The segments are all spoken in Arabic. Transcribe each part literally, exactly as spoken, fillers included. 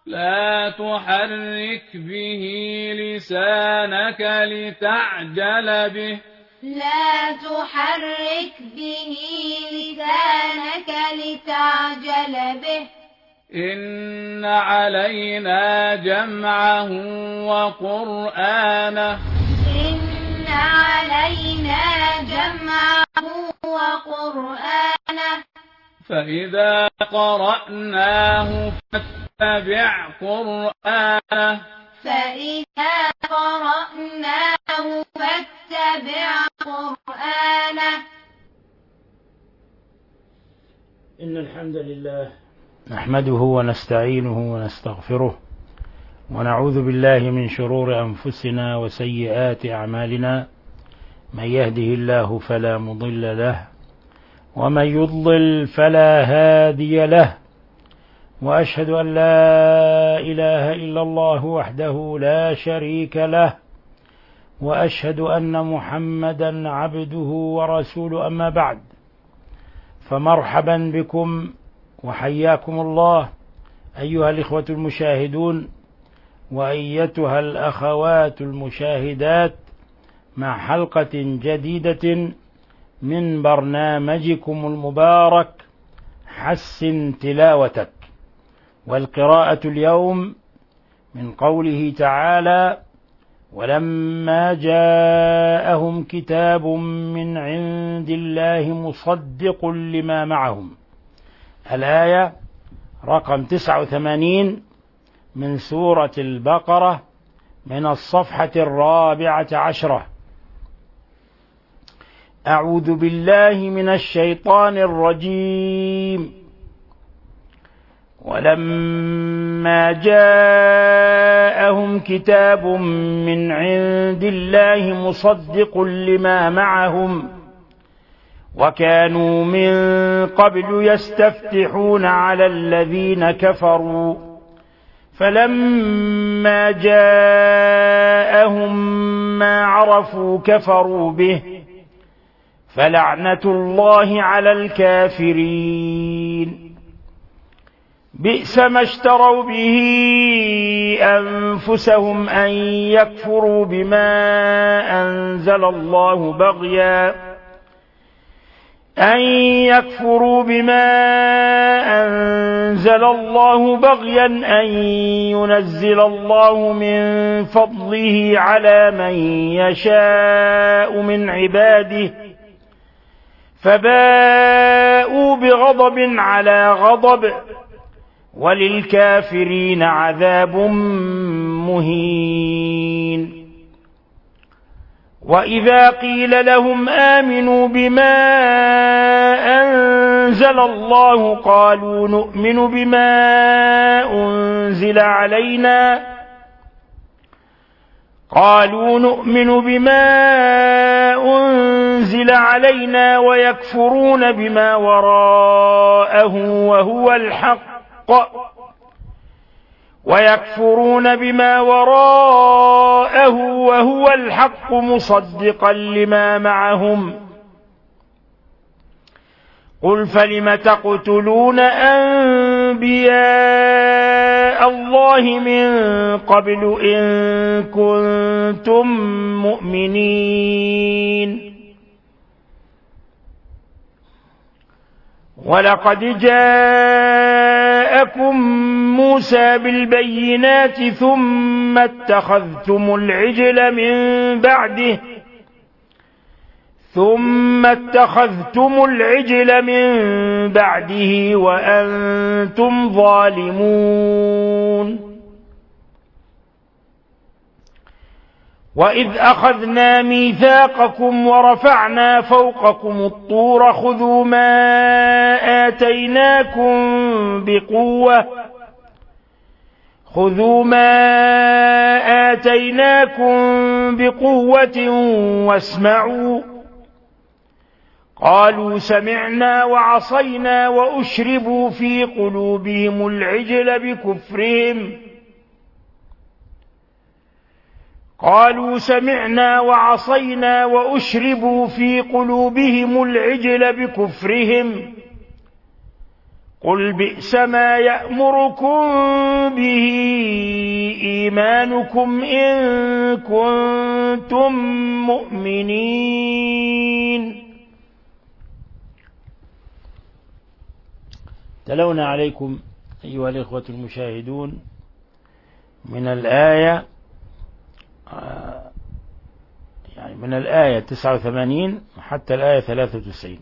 لا تحرك به لسانك لتعجل به لا تحرك به لسانك لتعجل به إن علينا جمعه وقرآنه إن علينا جمعه وقرآنه فإذا قرأناه فاتبع قرآنه فإذا قرأناه فاتبع قرآنه إن الحمد لله نحمده ونستعينه ونستغفره ونعوذ بالله من شرور أنفسنا وسيئات أعمالنا. من يهده الله فلا مضل له ومن يضلل فلا هادي له، وأشهد أن لا إله إلا الله وحده لا شريك له، وأشهد أن محمدا عبده ورسوله. أما بعد، فمرحبا بكم وحياكم الله أيها الإخوة المشاهدون وأيتها الأخوات المشاهدات مع حلقة جديدة من برنامجكم المبارك حسن تلاوتك. والقراءة اليوم من قوله تعالى: ولما جاءهم كتاب من عند الله مصدق لما معهم. الآية رقم تسعة وثمانين من سورة البقرة من الصفحة الرابعة عشرة. أعوذ بالله من الشيطان الرجيم. ولما جاءهم كتاب من عند الله مصدق لما معهم وكانوا من قبل يستفتحون على الذين كفروا فلما جاءهم ما عرفوا كفروا به فلعنة الله على الكافرين. بئس ما اشتروا به أنفسهم أن يكفروا بما أنزل الله بغيا أن يكفروا بما أنزل الله بغيا أن ينزل الله من فضله على من يشاء من عباده فباءوا بغضب على غضب وللكافرين عذاب مهين. وإذا قيل لهم آمنوا بما أنزل الله قالوا نؤمن بما أنزل علينا قالوا نؤمن بما أنزل علينا ويكفرون بما وراءه وهو الحق ويكفرون بما وراءه وهو الحق مصدقا لما معهم. قل فلم تقتلون أنبياء الله من قبل إن كنتم مؤمنين. ولقد جاءكم موسى بالبينات ثم اتخذتم العجل من بعده ثم اتخذتم العجل من بعده وأنتم ظالمون. وإذ أخذنا ميثاقكم ورفعنا فوقكم الطور خذوا ما آتيناكم بقوة خذوا ما آتيناكم بقوة واسمعوا قالوا سمعنا وعصينا وأشربوا في قلوبهم العجل بكفرهم قالوا سمعنا وعصينا وأشربوا في قلوبهم العجل بكفرهم قل بئس ما يأمركم به إيمانكم إن كنتم مؤمنين. تلونا عليكم أيها الإخوة المشاهدون من الآية يعني من الآية تسعة وثمانين حتى الآية ثلاثة وتسعين،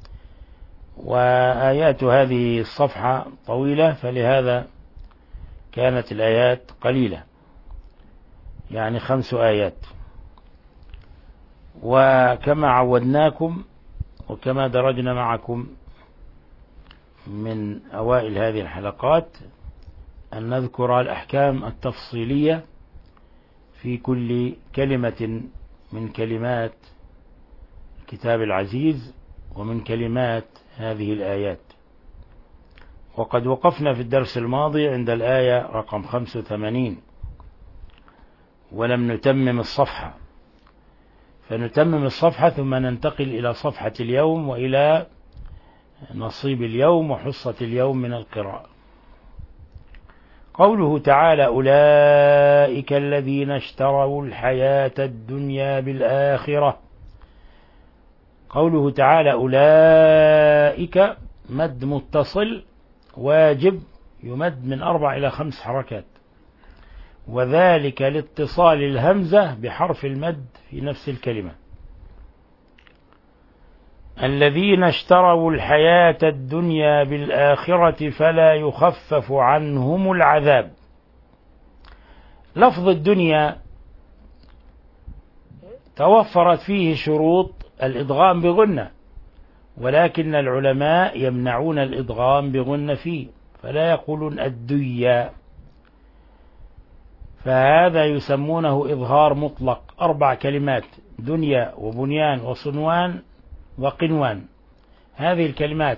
وآيات هذه الصفحة طويلة فلهذا كانت الآيات قليلة، يعني خمس آيات. وكما عودناكم وكما درجنا معكم من أوائل هذه الحلقات أن نذكر الأحكام التفصيلية في كل كلمة من كلمات الكتاب العزيز ومن كلمات هذه الآيات. وقد وقفنا في الدرس الماضي عند الآية رقم خمسة وثمانين ولم نتمم الصفحة، فنتمم الصفحة ثم ننتقل إلى صفحة اليوم وإلى نصيب اليوم وحصة اليوم من القراءة. قوله تعالى: أولئك الذين اشتروا الحياة الدنيا بالآخرة. قوله تعالى أولئك مد متصل واجب يمد من أربع إلى خمس حركات، وذلك لاتصال الهمزة بحرف المد في نفس الكلمة. الذين اشتروا الحياة الدنيا بالآخرة فلا يخفف عنهم العذاب. لفظ الدنيا توفرت فيه شروط الإدغام بغنة، ولكن العلماء يمنعون الإدغام بغنة فيه، فلا يقولون الدنيا، فهذا يسمونه إظهار مطلق. أربع كلمات: دنيا وبنيان وصنوان وقنوان. هذه الكلمات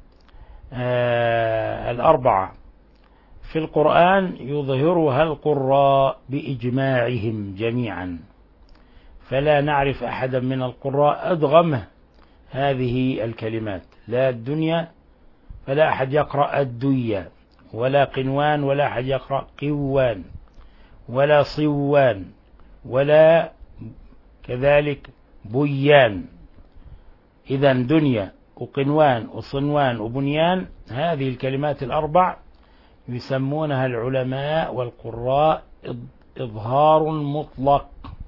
آه الأربعة في القرآن يظهرها القراء بإجماعهم جميعا، فلا نعرف أحدا من القراء أدغمه هذه الكلمات، لا الدنيا فلا أحد يقرأ الدنيا، ولا قنوان ولا أحد يقرأ قوان، ولا صوان، ولا كذلك بيان. إذن دنيا وقنوان وصنوان وبنيان هذه الكلمات الأربع يسمونها العلماء والقراء إظهار مطلق،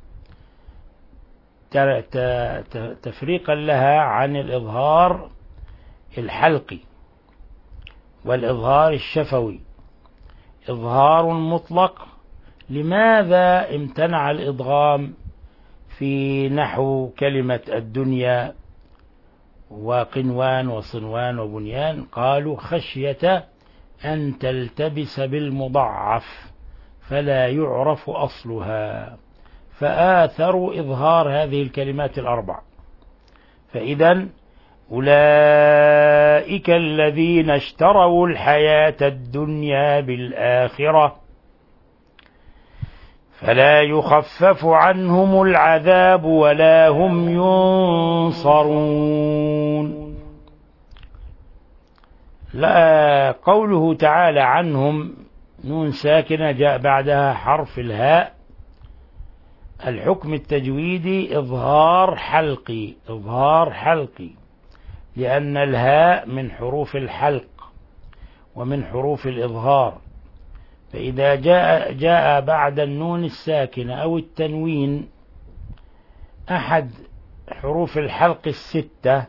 تفريقا لها عن الإظهار الحلقي والإظهار الشفوي. إظهار مطلق. لماذا امتنع الإدغام في نحو كلمة الدنيا وقنوان وصنوان وبنيان؟ قالوا خشية أن تلتبس بالمضعف فلا يعرف أصلها، فآثروا إظهار هذه الكلمات الأربع. فإذا أولئك الذين اشتروا الحياة الدنيا بالآخرة فلا يخفف عنهم العذاب ولا هم ينصرون. لا قوله تعالى عنهم نون ساكنة جاء بعدها حرف الهاء. الحكم التجويدي إظهار حلقي، إظهار حلقي، لأن الهاء من حروف الحلق ومن حروف الإظهار، فإذا جاء, جاء بعد النون الساكنة أو التنوين أحد حروف الحلق الستة،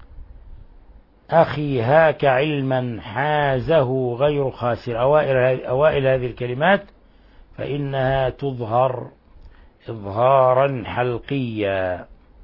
أخي هاك علما حازه غير خاسر، أوائل, أوائل هذه الكلمات، فإنها تظهر إظهارا حلقيا.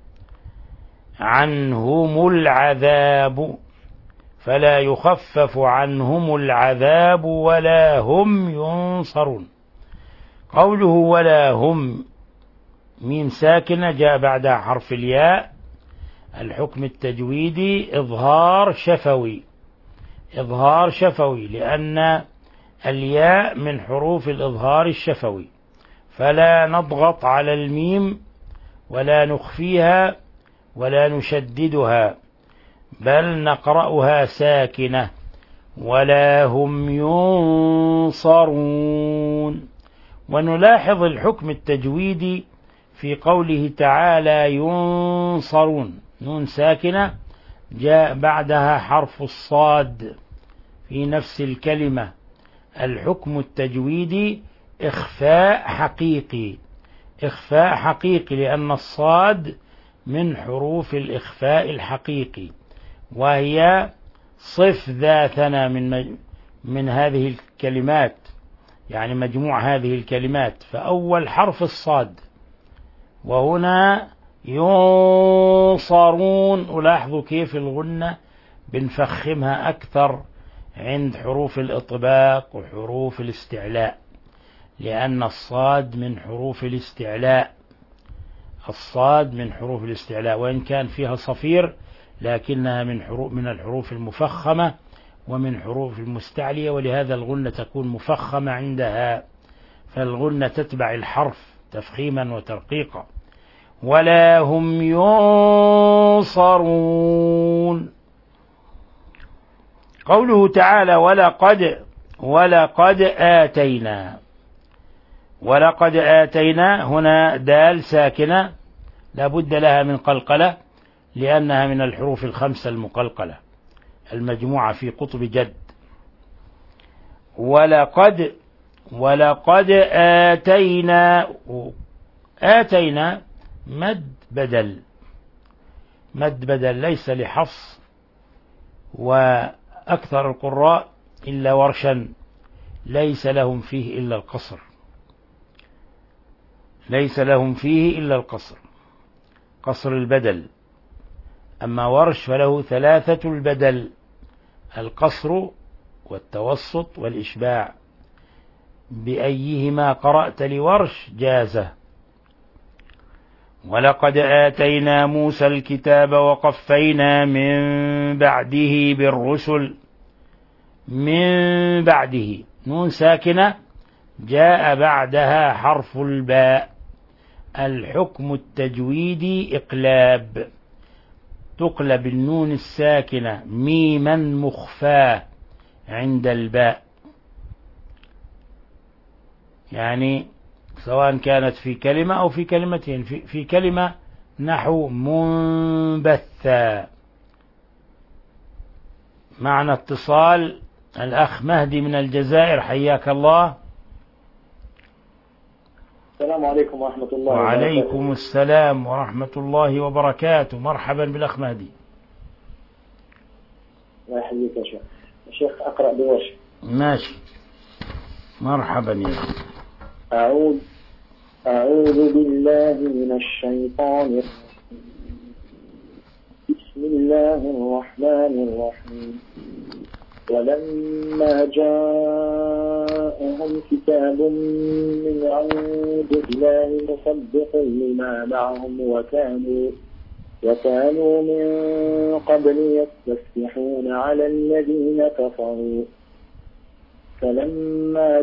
عنهم العذاب فلا يخفف عنهم العذاب ولا هم ينصرون. قوله ولا هم ميم ساكنة جاء بعدها حرف الياء. الحكم التجويدي إظهار شفوي، إظهار شفوي، لأن الياء من حروف الإظهار الشفوي، فلا نضغط على الميم ولا نخفيها ولا نشددها، بل نقرأها ساكنة. ولا هم ينصرون. ونلاحظ الحكم التجويدي في قوله تعالى ينصرون، نون ساكنة جاء بعدها حرف الصاد في نفس الكلمة. الحكم التجويدي إخفاء حقيقي، إخفاء حقيقي لأن الصاد من حروف الإخفاء الحقيقي، وهي صف ذاتنا من من هذه الكلمات، يعني مجموع هذه الكلمات، فأول حرف الصاد. وهنا ينصرون، ولاحظوا كيف الغنة بنفخمها أكثر عند حروف الإطباق وحروف الاستعلاء، لأن الصاد من حروف الاستعلاء، الصاد من حروف الاستعلاء وإن كان فيها صفير، لكنها من حروف من الحروف المفخمة ومن حروف المستعلية، ولهذا الغنة تكون مفخمة عندها، فالغنة تتبع الحرف تفخيما وترقيقا. ولا هم ينصرون. قوله تعالى ولقد ولقد آتينا، ولقد آتينا هنا دال ساكنة لا بد لها من قلقلة، لأنها من الحروف الخمسة المقلقلة المجموعة في قطب جد. ولقد ولقد آتينا، آتينا مد بدل، مد بدل ليس لحفص، وأكثر القراء إلا ورشا ليس لهم فيه إلا القصر، ليس لهم فيه إلا القصر، قصر البدل. أما ورش فله ثلاثة البدل، القصر والتوسط والإشباع، بأيهما قرأت لورش جازه. ولقد آتينا موسى الكتاب وقفينا من بعده بالرسل، من بعده نون ساكنة جاء بعدها حرف الباء. الحكم التجويدي إقلاب، تقلب النون الساكنة ميما مخفاة عند الباء، يعني سواء كانت في كلمة أو في كلمتين. في, في كلمة نحو منبثا. معنا اتصال، الأخ مهدي من الجزائر، حياك الله. السلام عليكم ورحمة الله وبركاته. وعليكم السلام ورحمة الله وبركاته. مرحبا بالأخ مهدي. الله يحييك يا شيخ. يا شيخ أقرأ بوش. ماشي، مرحبا يا شيخ. أعوذ أعوذ بالله من الشيطان الرجيم. بسم الله الرحمن الرحيم. ولما جاءهم كتاب من عند الله مصدق لما معهم وكانوا وكانوا من قبل يستفتحون على الذين كفروا، فلما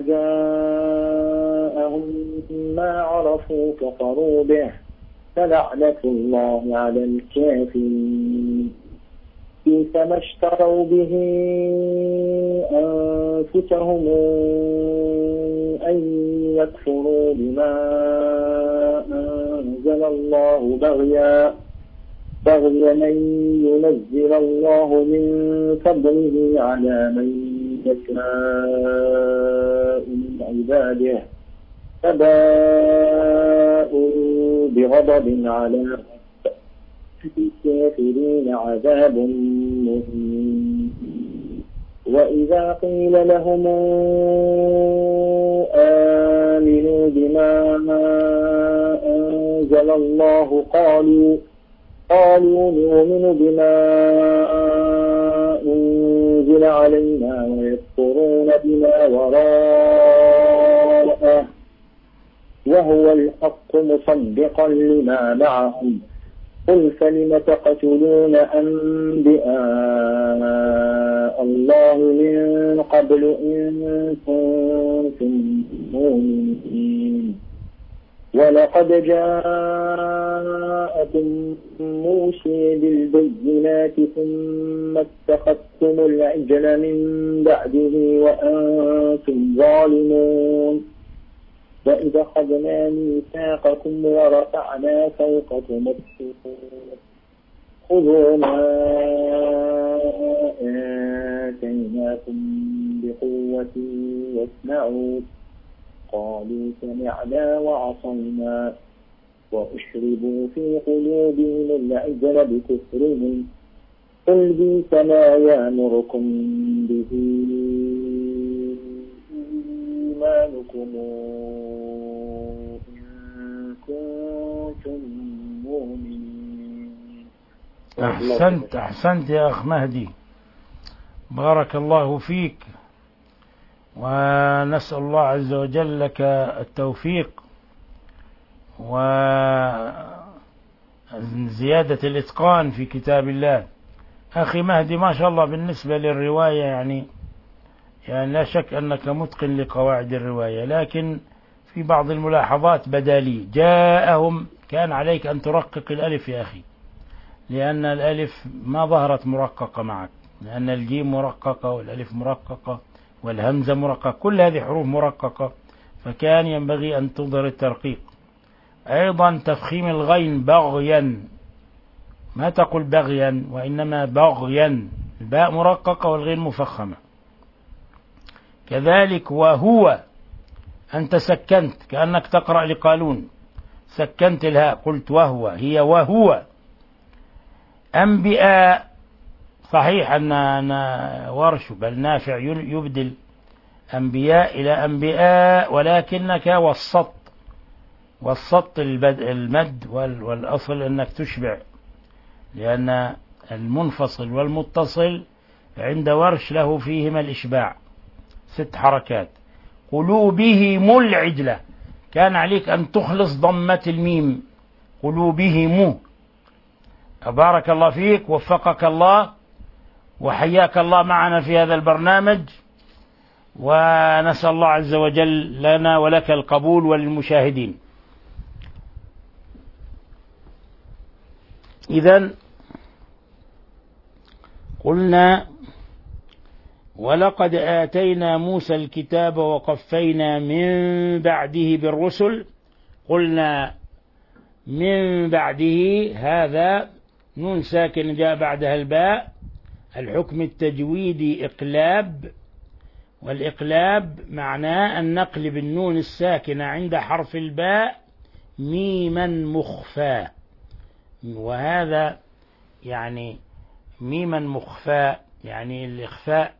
جاءهم ما عرفوا كفروا به، فلعنة الله على الكافرين. بئس ما اشتروا به أنفسهم أن يكفروا بما أنزل الله بغيا بغيا أن ينزل الله من فضله على من يشاء من عباده، فباءوا بغضب على الكافرين عذاب مهين. وإذا قيل لهم آمنوا بما أنزل الله قالوا قالوا نؤمن بما أنزل علينا ويكفرون بما وراءه وهو الحق مصدقا لما معهم. قل فلم تقتلون أنبياء الله من قبل إن كنتم مؤمنين. ولقد جاءكم جاءكم موسى بالبينات ثم اتخذتم العجل من بعده وأنتم ظالمون وإذا أخذنا ميثاقكم ورفعنا فوقكم الطور خذوا ما آتيناكم بقوة واسمعوا قالوا سمعنا وعصينا وأشربوا في قلوبهم العجل بكفرهم قل بئس ما يأمركم به إيمانكم إن كنتم مؤمنين. أحسنت أحسنت يا أخ مهدي، بارك الله فيك، ونسأل الله عز وجل لك التوفيق وزيادة الإتقان في كتاب الله. أخي مهدي ما شاء الله بالنسبة للرواية يعني يعني لا شك أنك متقن لقواعد الرواية، لكن في بعض الملاحظات بدالي. جاءهم، كان عليك أن ترقق الألف يا أخي، لأن الألف ما ظهرت مرققة معك، لأن الجيم مرققة والألف مرققة والهمزة مرققة، كل هذه حروف مرققة، فكان ينبغي أن تظهر الترقيق. أيضا تفخيم الغين بغيا، ما تقول بغيا وإنما بغيا، الباء مرققة والغين مفخمة. كذلك وهو، أنت سكنت كأنك تقرأ لقالون، سكنت الهاء قلت وهو، هي وهو. أنبئاء، صحيح أن ورش بل نافع يبدل أنبياء إلى أنبئاء، ولكنك وسط وسط المد والأصل أنك تشبع، لأن المنفصل والمتصل عند ورش له فيهما الإشباع، ست حركات. قلوبهم العجلة، كان عليك أن تخلص ضمة الميم، قلوبهم. بارك الله فيك، وفقك الله وحياك الله معنا في هذا البرنامج، ونسأل الله عز وجل لنا ولك القبول وللمشاهدين. إذن قلنا ولقد آتينا موسى الكتاب وقفينا من بعده بالرسل. قلنا من بعده، هذا نون ساكن جاء بعدها الباء، الحكم التجويدي إقلاب، والإقلاب معناه أن نقلب النون الساكنة عند حرف الباء ميما مخفى، وهذا يعني ميما مخفى يعني الإخفاء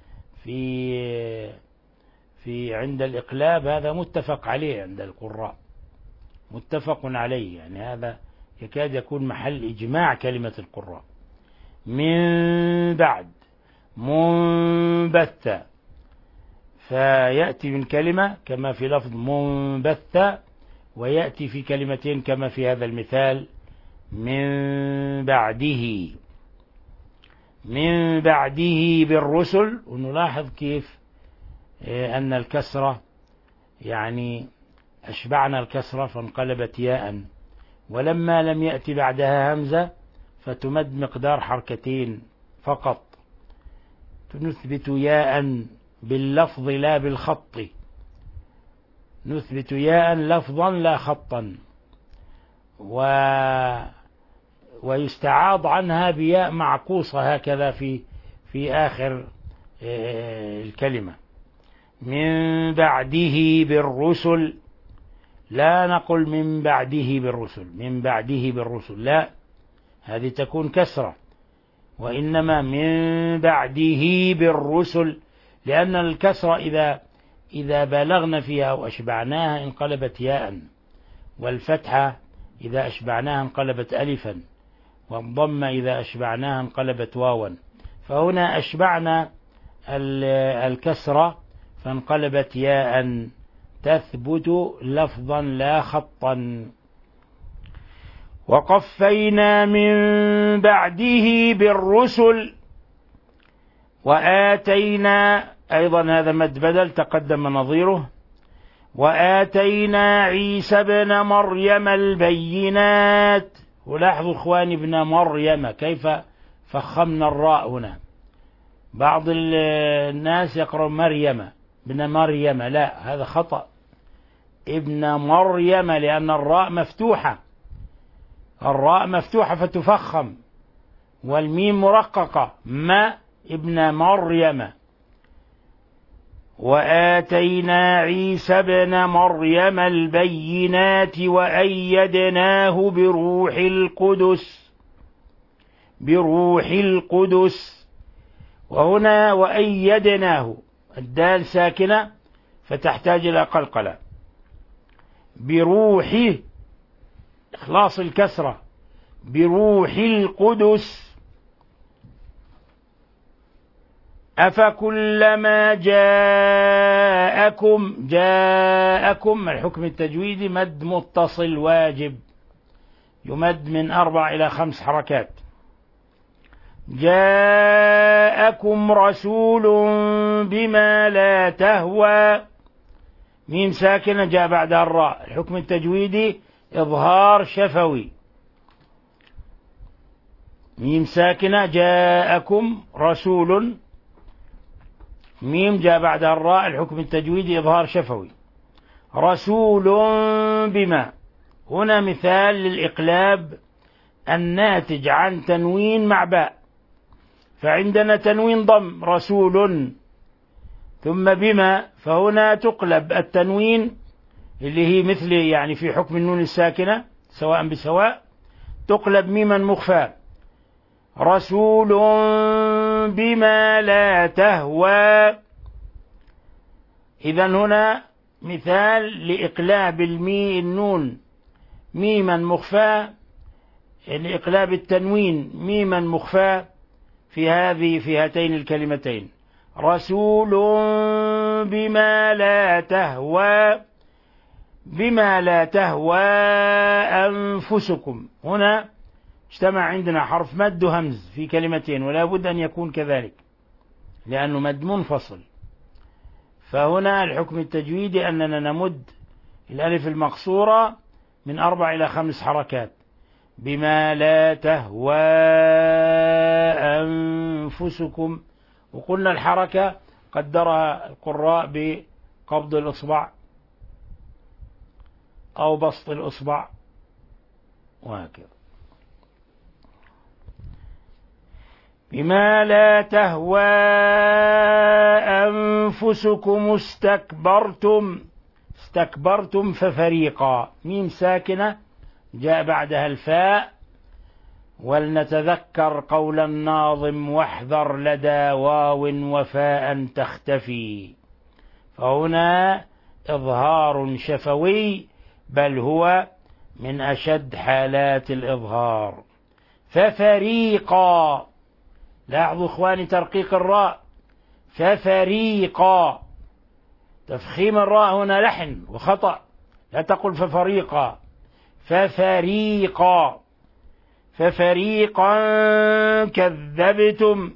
في في عند الإقلاب، هذا متفق عليه عند القراء، متفق عليه، يعني هذا يكاد يكون محل إجماع كلمة القراء. من بعد منبتة، فيأتي من كلمة كما في لفظ منبتة، ويأتي في كلمتين كما في هذا المثال من بعده. من بعده بالرسل، ونلاحظ كيف أن الكسرة يعني أشبعنا الكسرة فانقلبت ياء، ولما لم يأتي بعدها همزة فتمد مقدار حركتين فقط، نثبت ياء باللفظ لا بالخط، نثبت ياء لفظا لا خطا، و ويستعاض عنها بياء معكوسة هكذا في في آخر الكلمة. من بعده بالرسل، لا نقل من بعده بالرسل، من بعده بالرسل لا، هذه تكون كسرة، وإنما من بعده بالرسل، لأن الكسرة إذا إذا بلغنا فيها أو أشبعناها انقلبت ياء، والفتحة إذا أشبعناها انقلبت ألفا، والضمة إذا أشبعناها انقلبت واوا، فهنا أشبعنا الكسرة فانقلبت ياء تثبت لفظا لا خطا. وقفينا من بعده بالرسل وآتينا، أيضا هذا مد بدل تقدم نظيره، وآتينا عيسى ابن مريم البينات، ولاحظوا إخواني ابن مريم كيف فخمنا الراء هنا. بعض الناس يقرأ مريم ابن مريم، لا هذا خطأ، ابن مريم، لأن الراء مفتوحة، الراء مفتوحة فتفخم، والميم مرققة، ما ابن مريم. وآتينا عيسى ابن مريم البينات وأيدناه بروح القدس، بروح القدس. وهنا وأيدناه الدال ساكنة فتحتاج إلى قلقلة، بروح إخلاص الكسرة، بروح القدس. أفكلما جاءكم، جاءكم الحكم التجويدي مد متصل واجب، يمد من أربع إلى خمس حركات. جاءكم رسول بما لا تهوى، ميم ساكنة جاء بعدها الراء، الحكم التجويدي إظهار شفوي، ميم ساكنة جاءكم رسول، ميم جاء بعدها الراء، الحكم التجويدي إظهار شفوي. رسول بما، هنا مثال للإقلاب الناتج عن تنوين مع باء، فعندنا تنوين ضم رسول ثم بما، فهنا تقلب التنوين اللي هي مثل يعني في حكم النون الساكنة سواء بسواء، تقلب ميما مخفى، رسول بما لا تهوى. إذن هنا مثال لإقلاب المي النون ميما مخفى، يعني إقلاب التنوين ميما مخفى في هذه في هاتين الكلمتين، رسول بما لا تهوى، بما لا تهوى أنفسكم. هنا اجتمع عندنا حرف مد وهمز في كلمتين، ولا بد أن يكون كذلك لأنه مد منفصل. فهنا الحكم التجويدي أننا نمد الألف المقصورة من أربع إلى خمس حركات، بما لا تهوى أنفسكم. وقلنا الحركة قدرها القراء بقبض الإصبع أو بسط الإصبع وهكذا. بما لا تهوى أنفسكم استكبرتم، استكبرتم ففريقا، ميم ساكنة جاء بعدها الفاء، ولنتذكر قول الناظم واحذر لدى واو وفاء تختفي. فهنا إظهار شفوي، بل هو من أشد حالات الإظهار. ففريقا، لاحظوا إخواني ترقيق الراء، ففريقا، تفخيم الراء هنا لحن وخطأ، لا تقل ففريقا، ففريقا، ففريقا كذبتم،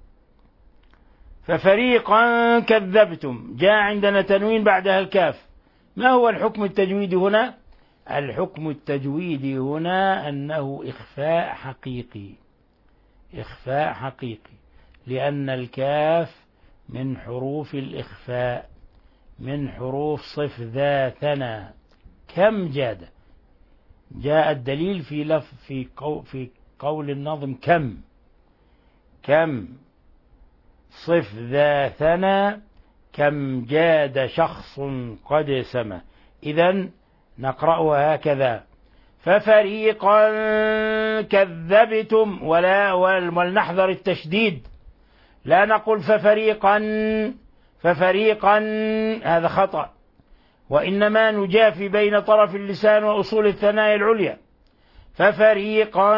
ففريقا كذبتم، جاء عندنا تنوين بعدها الكاف. ما هو الحكم التجويدي هنا؟ الحكم التجويدي هنا أنه إخفاء حقيقي، إخفاء حقيقي، لأن الكاف من حروف الإخفاء، من حروف صف ذا ثنا. كم جاد، جاء الدليل في لف في قول في قول النظم كم، كم صف ذا ثنا، كم جاد شخص قد سما. إذن نقرأها هكذا، ففريقا كذبتم، ولا ولنحذر التشديد، لا نقول ففريقا ففريقا، هذا خطأ، وإنما نجافي بين طرف اللسان وأصول الثنايا العليا. ففريقا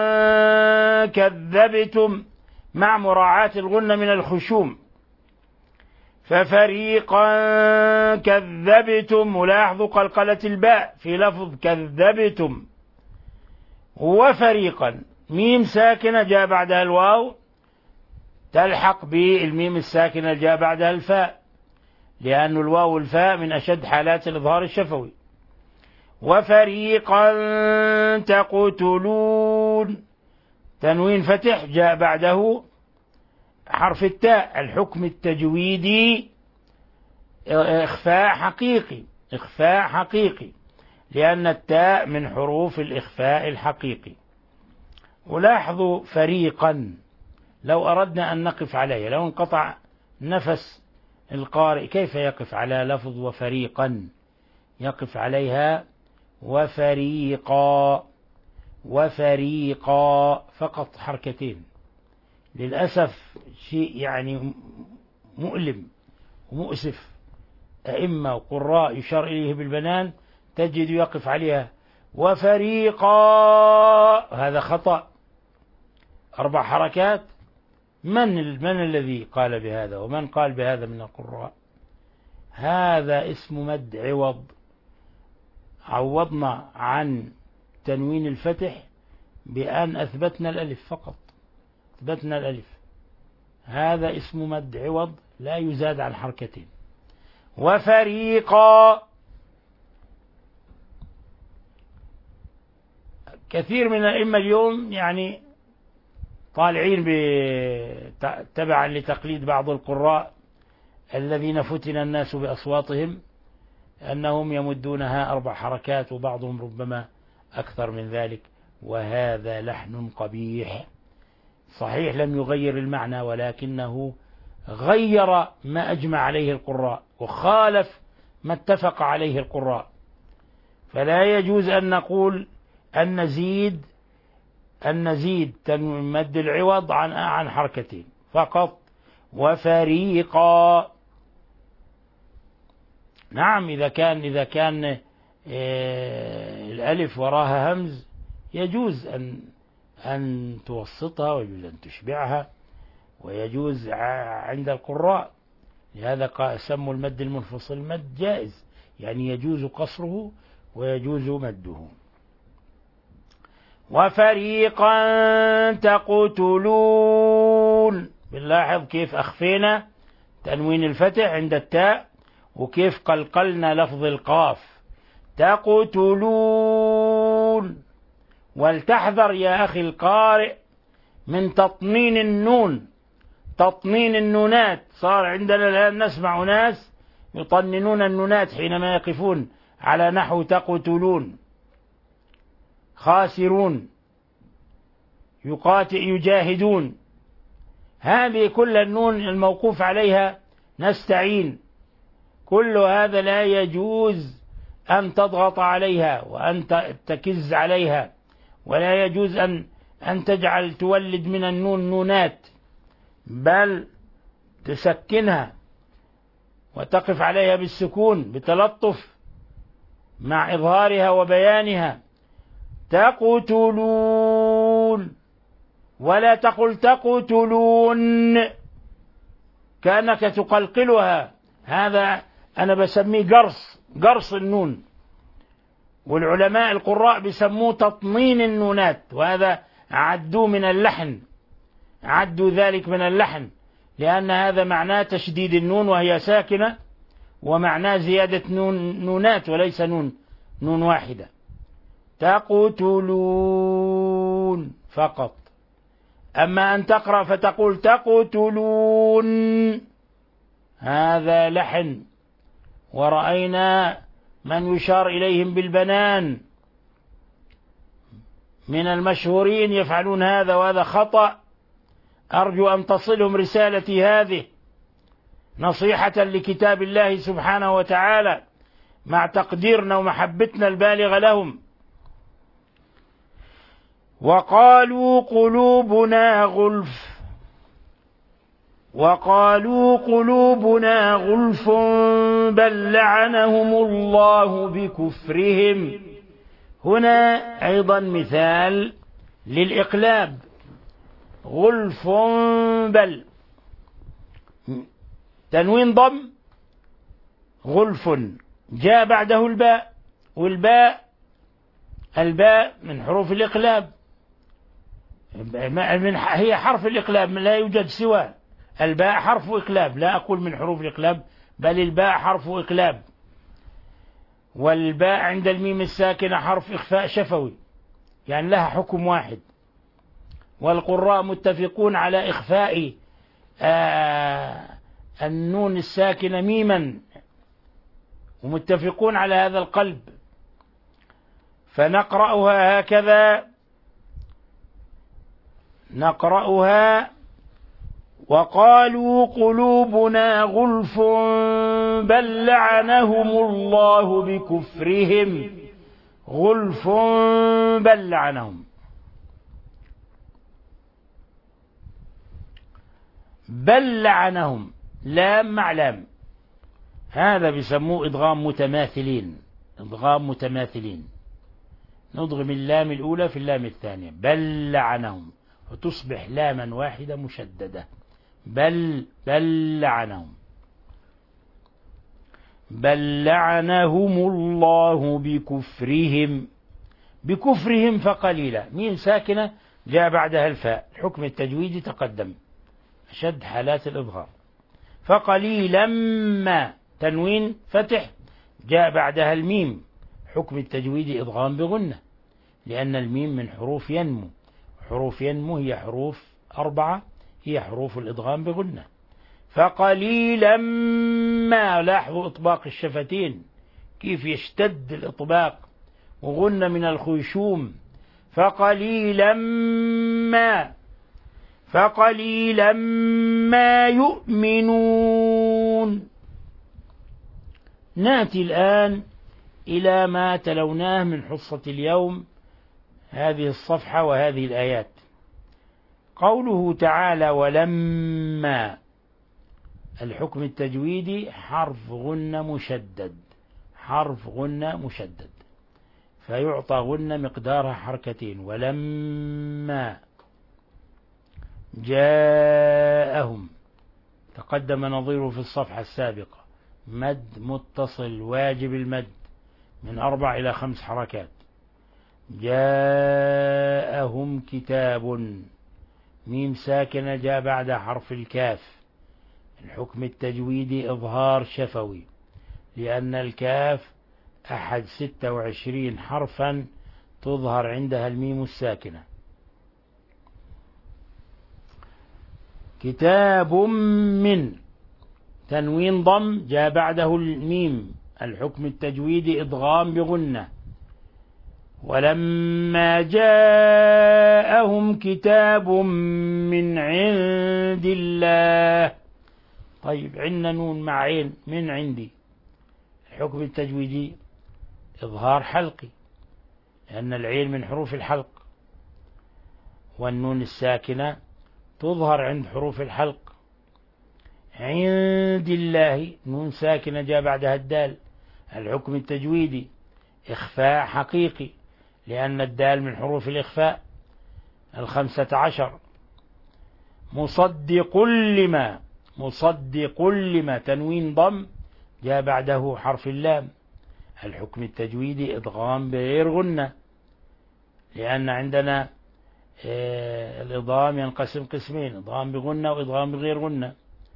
كذبتم مع مراعاة الغنة من الخشوم، ففريقا كذبتم، ولاحظوا قلقلة الباء في لفظ كذبتم. وفريقا ميم ساكنة جاء بعدها الواو، تلحق بالميم الساكنة جاء بعدها الفاء، لأن الواو والفاء من أشد حالات الإظهار الشفوي. وفريقا تقتلون. تنوين فتح جاء بعده حرف التاء، الحكم التجويدي إخفاء حقيقي، إخفاء حقيقي، لأن التاء من حروف الإخفاء الحقيقي. ولاحظوا فريقا، لو أردنا أن نقف عليه، لو انقطع نفس القارئ كيف يقف على لفظ وفريقا؟ يقف عليها وفريقا، وفريقا فقط حركتين. للأسف شيء يعني مؤلم ومؤسف، أئمة وقراء يشار إليه بالبنان تجد يقف عليها وفريقا، هذا خطأ، أربع حركات. من من الذي قال بهذا ومن قال بهذا من القراء؟ هذا اسم مد عوض، عوضنا عن تنوين الفتح بأن أثبتنا الألف فقط، أثبتنا الألف، هذا اسم مد عوض لا يزاد عن حركتين. وفريقا، كثير من الأئمة اليوم يعني طالعين تبعا لتقليد بعض القراء الذين فتن الناس بأصواتهم أنهم يمدونها أربع حركات، وبعضهم ربما أكثر من ذلك، وهذا لحن قبيح. صحيح لم يغير المعنى، ولكنه غير ما أجمع عليه القراء وخالف ما اتفق عليه القراء. فلا يجوز أن نقول أن نزيد أن نزيد مد العوض عن عن حركتين فقط. وفريقا، نعم، إذا كان إذا كان إيه الألف وراها همز يجوز أن أن توسطها، ويجوز أن تشبعها، ويجوز عند القراء. لهذا سموا المد المنفصل مد جائز، يعني يجوز قصره ويجوز مده. وفريقا تقتلون، بنلاحظ كيف أخفينا تنوين الفتح عند التاء، وكيف قلقلنا لفظ القاف تقتلون. ولتحذر يا أخي القارئ من تطنين النون، تطنين النونات. صار عندنا الآن نسمع ناس يطننون النونات حينما يقفون على نحو تقتلون، خاسرون، يقاتل، يجاهدون، هذه كل النون الموقوف عليها نستعين، كل هذا لا يجوز أن تضغط عليها وأن تكز عليها، ولا يجوز أن أن تجعل تولد من النون نونات، بل تسكنها وتقف عليها بالسكون بتلطف مع إظهارها وبيانها. تقتلون، ولا تقل تقتلون كأنك تقلقلها، هذا أنا بسميه قرص، قرص النون، والعلماء القراء بيسموه تطنين النونات، وهذا عدوا من اللحن، عدوا ذلك من اللحن، لأن هذا معناه تشديد النون وهي ساكنة، ومعناه زيادة نون نونات وليس نون نون واحدة. تقتلون فقط. أما أن تقرأ فتقول تقتلون هذا لحن، ورأينا من يشار إليهم بالبنان من المشهورين يفعلون هذا، وهذا خطأ. أرجو أن تصلهم رسالتي هذه نصيحة لكتاب الله سبحانه وتعالى مع تقديرنا ومحبتنا البالغة لهم. وقالوا قلوبنا غلف، وقالوا قلوبنا غلف بل لعنهم الله بكفرهم. هنا أيضا مثال للإقلاب، غلف بل، تنوين ضم، غلف جاء بعده الباء، والباء الباء من حروف الإقلاب، هي حرف الإقلاب، لا يوجد سوى الباء حرف إقلاب، لا أقول من حروف الإقلاب بل الباء حرف إقلاب. والباء عند الميم الساكنة حرف إخفاء شفوي، يعني لها حكم واحد. والقراء متفقون على إخفاء آه النون الساكنة ميما، ومتفقون على هذا القلب، فنقرأها هكذا، نقرأها: وقالوا قلوبنا غلف بل لعنهم الله بكفرهم. غلف بل لعنهم، بل لعنهم، لام مع لام، هذا بيسموه إدغام متماثلين. إدغام متماثلين، نضغم اللام الأولى في اللام الثانية، بل لعنهم، وتصبح لاما واحدة مشددة. بل بل لعنهم، بل لعنهم الله بكفرهم. بكفرهم فقليلا، ميم ساكنة جاء بعدها الفاء، الحكم التجويدي تقدم، أشد حالات الإظهار. فقليلا ما، تنوين فتح جاء بعدها الميم، حكم التجويدي إضغام بغنة، لأن الميم من حروف ينمو، حروف ينمو هي حروف أربعة، هي حروف الإضغام بغنة. فقليلا ما، لاحظوا إطباق الشفتين كيف يشتد الإطباق، وغنة من الخيشوم. فقليلا ما، فقليلا ما يؤمنون. نأتي الآن إلى ما تلوناه من حصة اليوم، هذه الصفحة وهذه الآيات. قوله تعالى: ولما، الحكم التجويدي حرف غنة مشدد، حرف غنة مشدد، فيعطى غنة مقدارها حركتين. ولما جاءهم، تقدم نظيره في الصفحة السابقة، مد متصل واجب المد من أربع إلى خمس حركات. جاءهم كتاب، ميم ساكنة جاء بعد حرف الكاف، الحكم التجويدي إظهار شفوي، لأن الكاف أحد ستة وعشرين حرفا تظهر عندها الميم الساكنة. كتاب من، تنوين ضم جاء بعده الميم، الحكم التجويدي إدغام بغنة. ولما جاءهم كتاب من عند الله، طيب عندنا نون مع عين، من عندي، الحكم التجويدي إظهار حلقي، لأن العين من حروف الحلق، والنون الساكنة تظهر عند حروف الحلق. عند الله، نون ساكنة جاء بعدها الدال، الحكم التجويدي إخفاء حقيقي، لأن الدال من حروف الإخفاء الخمسة عشر. مصدق لما، مصدق لما، تنوين ضم جاء بعده حرف اللام، الحكم التجويدي إدغام بغير غنة، لأن عندنا الإضغام ينقسم قسمين، إضغام بغنة وإضغام بغير غنة،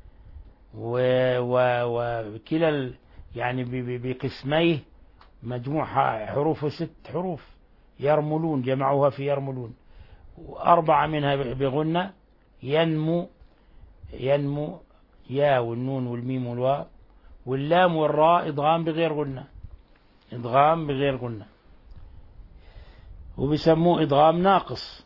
وكلا يعني بقسميه مجموع حروف ست حروف. يرملون جمعوها في يرملون، وأربعة منها بغنة، ينمو، ينمو يا والنون والميم والواو، واللام والراء إضغام بغير غنة، إضغام بغير غنة، وبيسموه إضغام ناقص.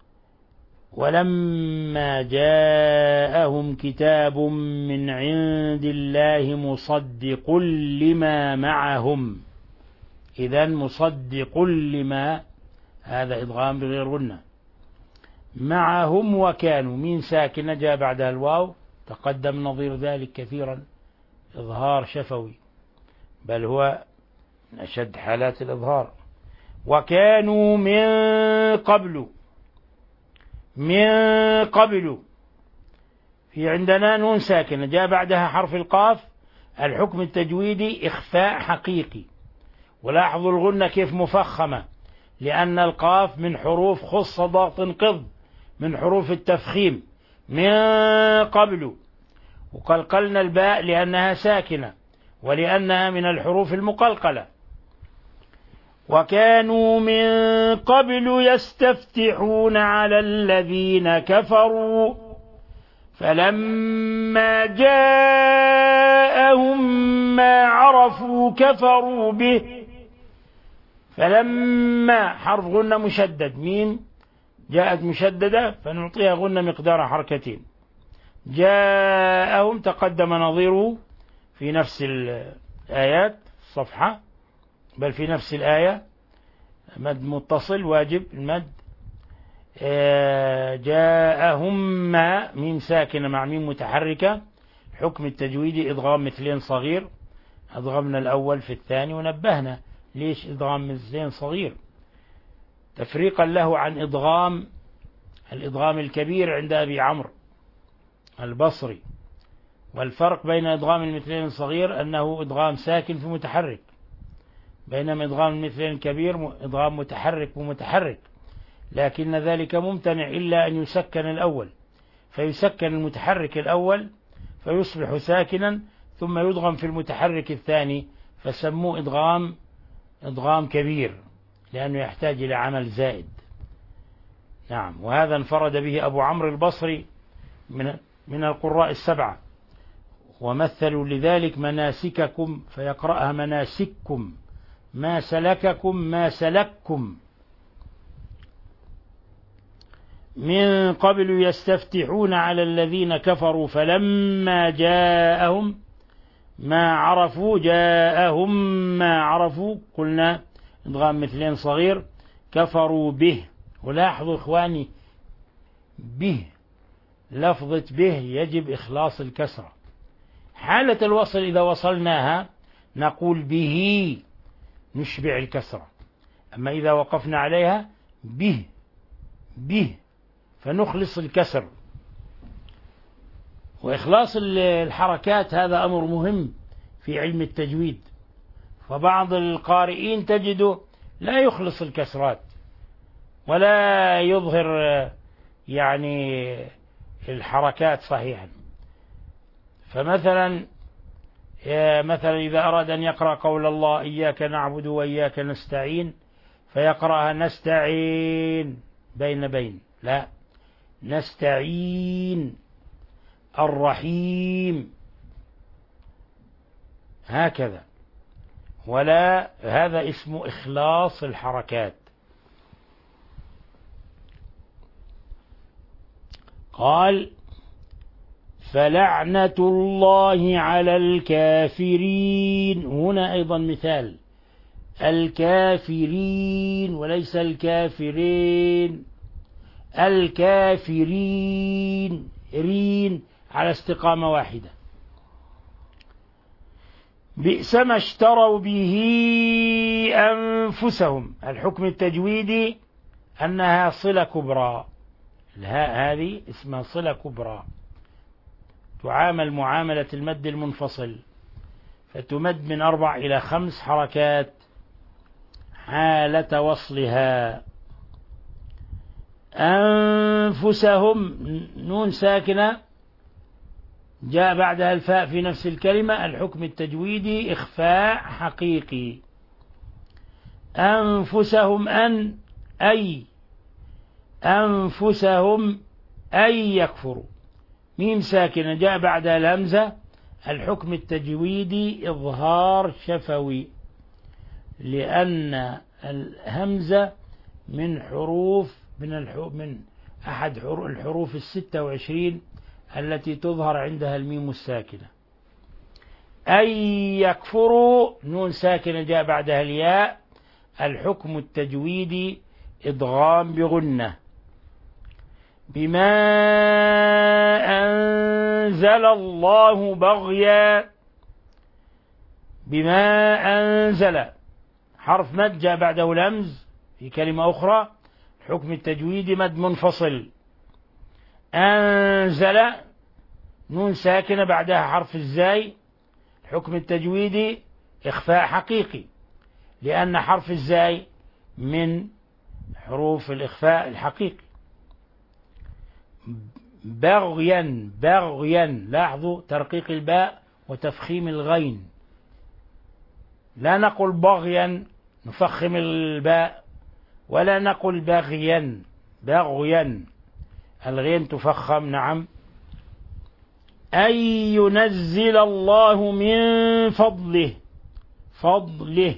ولما جاءهم كتاب من عند الله مصدق لما معهم، إذن مصدق لما، هذا إضغام بغير غنة. معهم وكانوا، مين ساكنة جاء بعدها الواو، تقدم نظير ذلك كثيرا، إظهار شفوي، بل هو من أشد حالات الإظهار. وكانوا من قبل، من قبل، في عندنا نون ساكنة جاء بعدها حرف القاف، الحكم التجويدي إخفاء حقيقي. ولاحظوا الغنة كيف مفخمة، لأن القاف من حروف خص ضغط قض، من حروف التفخيم. من قبل، وقلقلنا الباء لأنها ساكنة، ولأنها من الحروف المقلقلة، وكانوا من قبل يستفتحون على الذين كفروا فلما جاءهم ما عرفوا كفروا به. فلما حرف غنة مشدد، ميم جاءت مشددة فنعطيها غنة مقدار حركتين. جاءهم تقدم نظيره في نفس الآيات الصفحة، بل في نفس الآية، مد متصل واجب المد. جاءهم ما، ميم ساكنة مع ميم متحركة، حكم التجويدي إدغام مثلين صغير، أدغمنا الأول في الثاني ونبهنا ليش إدغام مثلين صغير، تفريقا له عن إدغام الإدغام الكبير عند أبي عمرو البصري. والفرق بين إدغام المثلين الصغير أنه إدغام ساكن في متحرك، بينما إدغام المثلين الكبير إدغام متحرك ومتحرك، لكن ذلك ممتنع إلا أن يسكن الأول، فيسكن المتحرك الأول فيصبح ساكنا ثم يدغم في المتحرك الثاني، فسموه إدغام إدغام كبير لأنه يحتاج إلى عمل زائد. نعم، وهذا انفرد به أبو عمرو البصري من من القراء السبعة، ومثلوا لذلك مناسككم فيقرأها مناسككم، ما سلككم ما سلككم. من قبل يستفتحون على الذين كفروا فلما جاءهم ما عرفوا جاءهم ما عرفوا، قلنا ادغام مثلين صغير، كفروا به. ولاحظوا إخواني به، لفظة به يجب إخلاص الكسرة. حالة الوصل إذا وصلناها نقول به نشبع الكسرة، أما إذا وقفنا عليها به به فنخلص الكسر. وإخلاص الحركات هذا أمر مهم في علم التجويد، فبعض القارئين تجده لا يخلص الكسرات ولا يظهر يعني الحركات صحيحا. فمثلا مثلا إذا أراد أن يقرأ قول الله إياك نعبد وإياك نستعين فيقرأها نستعين بين بين، لا، نستعين الرحيم هكذا، ولا، هذا اسمه إخلاص الحركات. قال فلعنة الله على الكافرين، هنا أيضا مثال، الكافرين وليس الكافرين، الكافرين رين على استقامة واحدة. بئس ما اشتروا به أنفسهم، الحكم التجويدي أنها صلة كبرى، الهاء هذه اسمها صلة كبرى، تعامل معاملة المد المنفصل، فتمد من أربع إلى خمس حركات حالة وصلها. أنفسهم نون ساكنة جاء بعدها الفاء في نفس الكلمة، الحكم التجويدي إخفاء حقيقي. أنفسهم أن أي أنفسهم أي يكفروا، ميم ساكنة جاء بعدها الهمزة، الحكم التجويدي إظهار شفوي، لأن الهمزة من حروف من من أحد الحروف الستة وعشرين التي تظهر عندها الميم الساكنة. أي يكفروا نون ساكنة جاء بعدها الياء، الحكم التجويدي إدغام بغنة. بما أنزل الله بغيا، بما أنزل حرف مد جاء بعده الهمز في كلمة أخرى، حكم التجويد مد منفصل. أنزل نون ساكنة بعدها حرف الزاي، حكم التجويد إخفاء حقيقي، لأن حرف الزاي من حروف الإخفاء الحقيقي. بغيا بغيا، لاحظوا ترقيق الباء وتفخيم الغين، لا نقول بغيا، نفخم الباء ولا نقل بغيا بغيا، الغين تفخم. نعم. أن ينزل الله من فضله فضله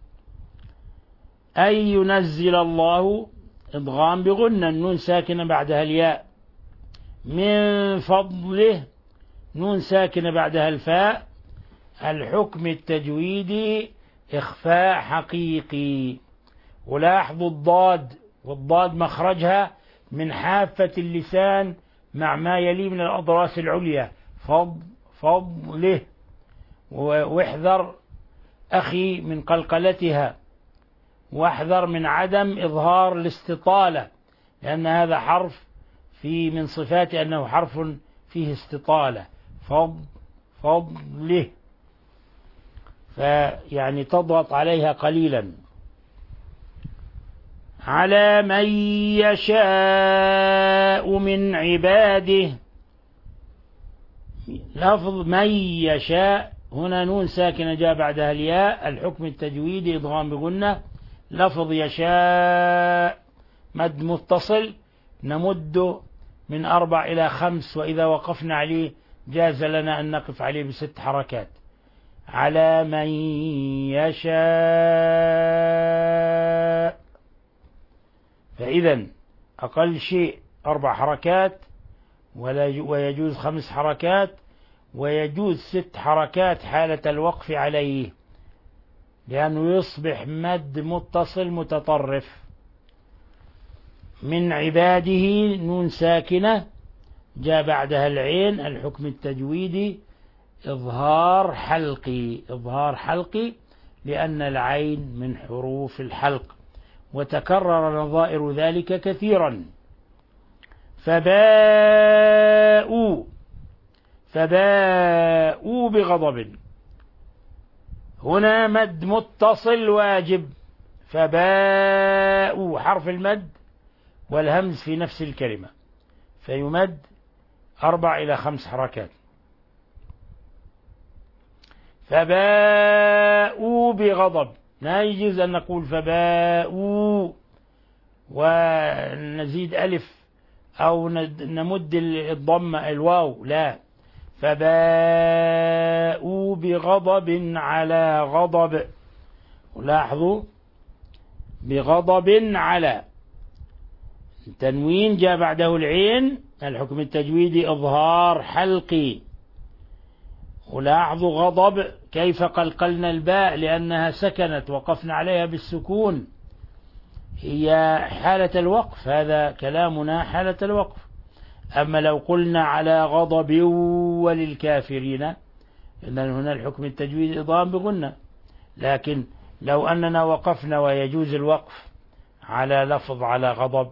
أن ينزل الله إضغام بغنة، النون ساكنة بعدها الياء. من فضله نون ساكنة بعدها الفاء. الحكم التجويدي إخفاء حقيقي. ولاحظوا الضاد، والضاد مخرجها من حافة اللسان مع ما يلي من الأضراس العليا. فض فضله. واحذر أخي من قلقلتها، واحذر من عدم إظهار الاستطالة، لأن هذا حرف في من صفاته أنه حرف فيه استطالة. فض فضله، فيعني تضغط عليها قليلا. على من يشاء من عباده، لفظ من يشاء هنا نون ساكنة جاء بعدها الياء. الحكم التجويدي إضغام بغنة. لفظ يشاء مد متصل نمد من أربع إلى خمس، وإذا وقفنا عليه جاز لنا أن نقف عليه بست حركات. على من يشاء، فإذا أقل شيء أربع حركات، ويجوز خمس حركات، ويجوز ست حركات حالة الوقف عليه، لأنه يصبح مد متصل متطرف. من عباده نون ساكنة جاء بعدها العين. الحكم التجويدي إظهار حلقي إظهار حلقي لأن العين من حروف الحلق، وتكرر نظائر ذلك كثيرا. فباءوا فباءوا بغضب، هنا مد متصل واجب. فباءوا حرف المد والهمز في نفس الكلمة، فيمد أربع إلى خمس حركات. فباءوا بغضب، لا يجوز أن نقول فباءوا ونزيد ألف أو نمد الضمة الواو، لا. فباءوا بغضب على غضب. ولاحظوا بغضب على، التنوين جاء بعده العين. الحكم التجويدي إظهار حلقي. ولاحظوا غضب كيف قلقلنا الباء لأنها سكنت، وقفنا عليها بالسكون، هي حالة الوقف، هذا كلامنا حالة الوقف. أما لو قلنا على غضب وللكافرين، إذن هنا الحكم التجويدي إضغام بغنة. لكن لو أننا وقفنا ويجوز الوقف على لفظ على غضب،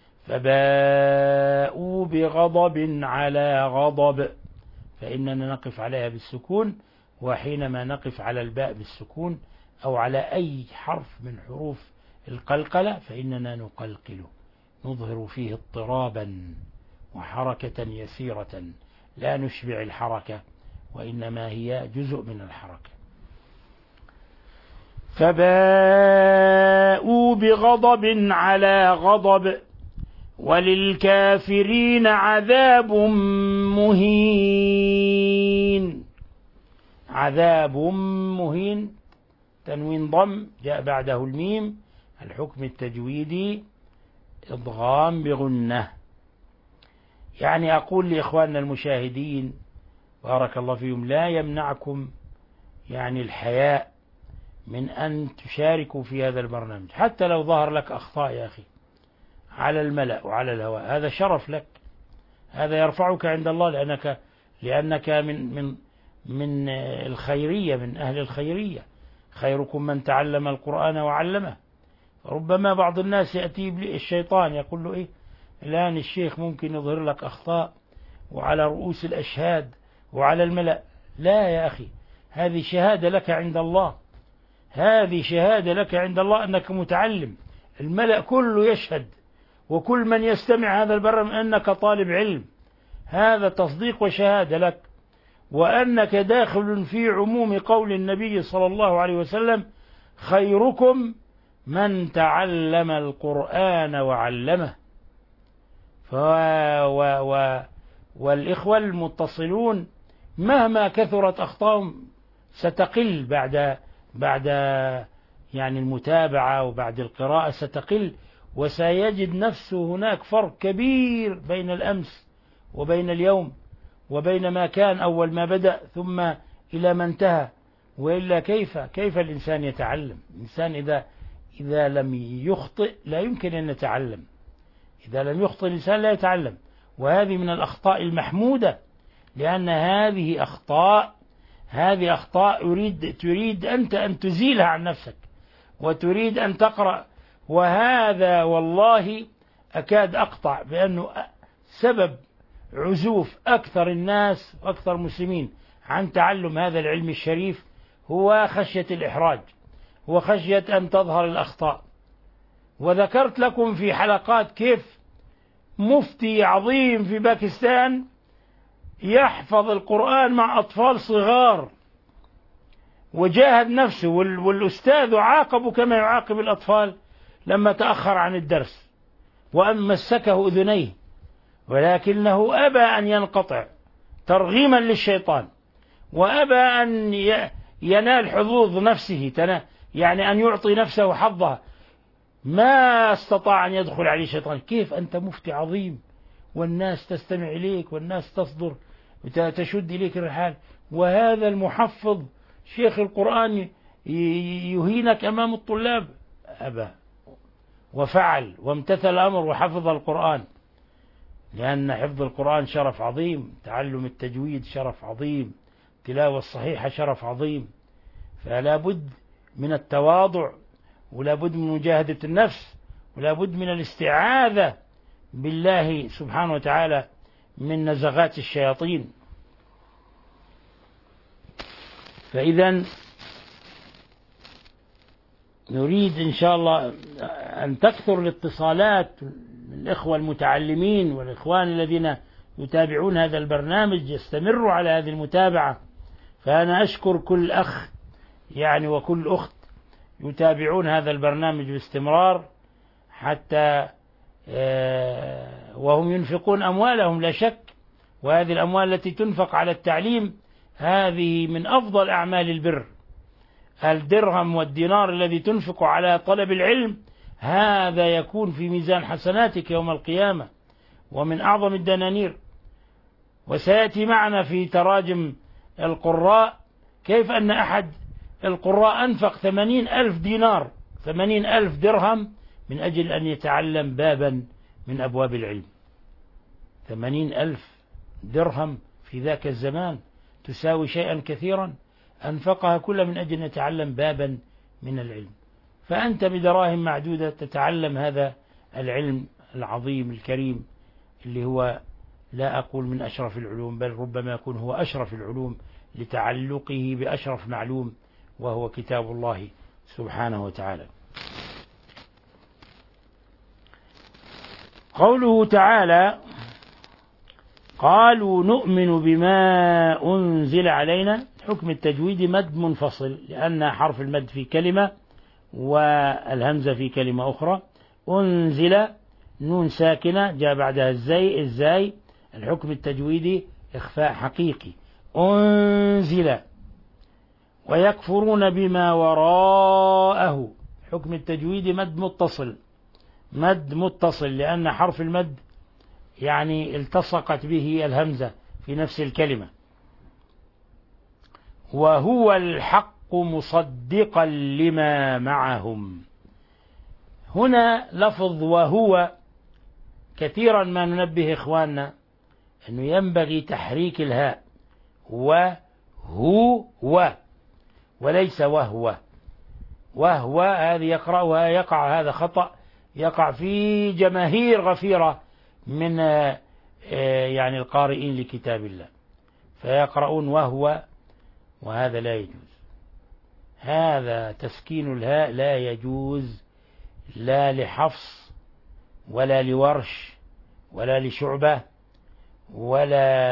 فباءوا بغضب على غضب، فإننا نقف عليها بالسكون. وحينما نقف على الباء بالسكون أو على أي حرف من حروف القلقلة فإننا نقلقله، نظهر فيه اضطرابا وحركة يسيرة، لا نشبع الحركة وإنما هي جزء من الحركة. فباءوا بغضب على غضب وللكافرين عذاب مهين. عذاب مهين تنوين ضم جاء بعده الميم. الحكم التجويدي إضغام بغنة. يعني أقول لإخواننا المشاهدين بارك الله فيهم، لا يمنعكم يعني الحياء من أن تشاركوا في هذا البرنامج، حتى لو ظهر لك أخطاء يا أخي على الملأ وعلى الهواء، هذا شرف لك، هذا يرفعك عند الله، لأنك لأنك من من من الخيرية، من أهل الخيرية. خيركم من تعلم القرآن وعلمه. ربما بعض الناس يأتي الشيطان يقول له إيه الآن الشيخ ممكن يظهر لك أخطاء وعلى رؤوس الأشهاد وعلى الملأ. لا يا أخي، هذه شهادة لك عند الله، هذه شهادة لك عند الله أنك متعلم. الملأ كله يشهد، وكل من يستمع هذا البرنامج أنك طالب علم، هذا تصديق وشهادة لك، وأنك داخل في عموم قول النبي صلى الله عليه وسلم: خيركم من تعلم القرآن وعلمه. ف و و والإخوة المتصلون مهما كثرت أخطاءهم ستقل بعد بعد يعني المتابعة وبعد القراءة ستقل، وسيجد نفسه هناك فرق كبير بين الأمس وبين اليوم وبين ما كان أول ما بدأ ثم إلى ما انتهى. وإلا كيف كيف الإنسان يتعلم؟ الإنسان إذا إذا لم يخطئ لا يمكن أن يتعلم، إذا لم يخطئ الإنسان لا يتعلم. وهذه من الأخطاء المحمودة، لأن هذه أخطاء هذه أخطاء يريد تريد أنت أن تزيلها عن نفسك وتريد أن تقرأ. وهذا والله أكاد أقطع بأنه سبب عزوف أكثر الناس وأكثر المسلمين عن تعلم هذا العلم الشريف هو خشية الإحراج، هو خشية أن تظهر الأخطاء. وذكرت لكم في حلقات كيف مفتي عظيم في باكستان يحفظ القرآن مع أطفال صغار وجاهد نفسه، والأستاذ عاقبه كما يعاقب الأطفال لما تأخر عن الدرس وأمسكه أذنيه، ولكنه أبى أن ينقطع ترغيما للشيطان، وأبى أن ينال حظوظ نفسه، يعني أن يعطي نفسه حظها. ما استطاع أن يدخل عليه الشيطان. كيف أنت مفتي عظيم والناس تستمع إليك والناس تصدر تشد إليك الرحال، وهذا المحفظ شيخ القرآن يهينك أمام الطلاب؟ أبى وفعل وامتثل الأمر وحفظ القرآن، لأن حفظ القرآن شرف عظيم، تعلم التجويد شرف عظيم، التلاوة الصحيحة شرف عظيم. فلا بد من التواضع، ولا بد من مجاهدة النفس، ولا بد من الاستعاذة بالله سبحانه وتعالى من نزغات الشياطين. فإذا نريد إن شاء الله أن تكثر الاتصالات من الإخوة المتعلمين والإخوان الذين يتابعون هذا البرنامج، يستمروا على هذه المتابعة. فأنا أشكر كل أخ يعني وكل أخت يتابعون هذا البرنامج باستمرار، حتى وهم ينفقون أموالهم لا شك، وهذه الأموال التي تنفق على التعليم هذه من أفضل أعمال البر. الدرهم والدينار الذي تنفق على طلب العلم هذا يكون في ميزان حسناتك يوم القيامة، ومن أعظم الدنانير. وسيأتي معنا في تراجم القراء كيف أن أحد القراء أنفق ثمانين ألف دينار ثمانين ألف درهم من أجل أن يتعلم بابا من أبواب العلم. ثمانين ألف درهم في ذاك الزمان تساوي شيئا كثيرا، أنفقها كل من أجل أن يتعلم بابا من العلم. فأنت بدراهم معدودة تتعلم هذا العلم العظيم الكريم، اللي هو لا أقول من أشرف العلوم، بل ربما يكون هو أشرف العلوم لتعلقه بأشرف معلوم، وهو كتاب الله سبحانه وتعالى. قوله تعالى: قالوا نؤمن بما أنزل علينا. حكم التجويد مد منفصل، لأن حرف المد في كلمة والهمزة في كلمة أخرى. أنزل نون ساكنة جاء بعدها الزي الزاي. الحكم التجويدي إخفاء حقيقي. أنزل. ويكفرون بما وراءه. حكم التجويدي مد متصل، مد متصل لأن حرف المد يعني التصقت به الهمزة في نفس الكلمة. وهو الحق مصدقا لما معهم. هنا لفظ وهو كثيرا ما ننبه إخواننا أنه ينبغي تحريك الهاء، وهو وليس وهو. وهو هذه يقرأها يقع هذا خطأ يقع في جماهير غفيرة من يعني القارئين لكتاب الله، فيقرؤون وهو، وهذا لا يجوز. هذا تسكين الهاء لا يجوز، لا لحفص ولا لورش ولا لشعبة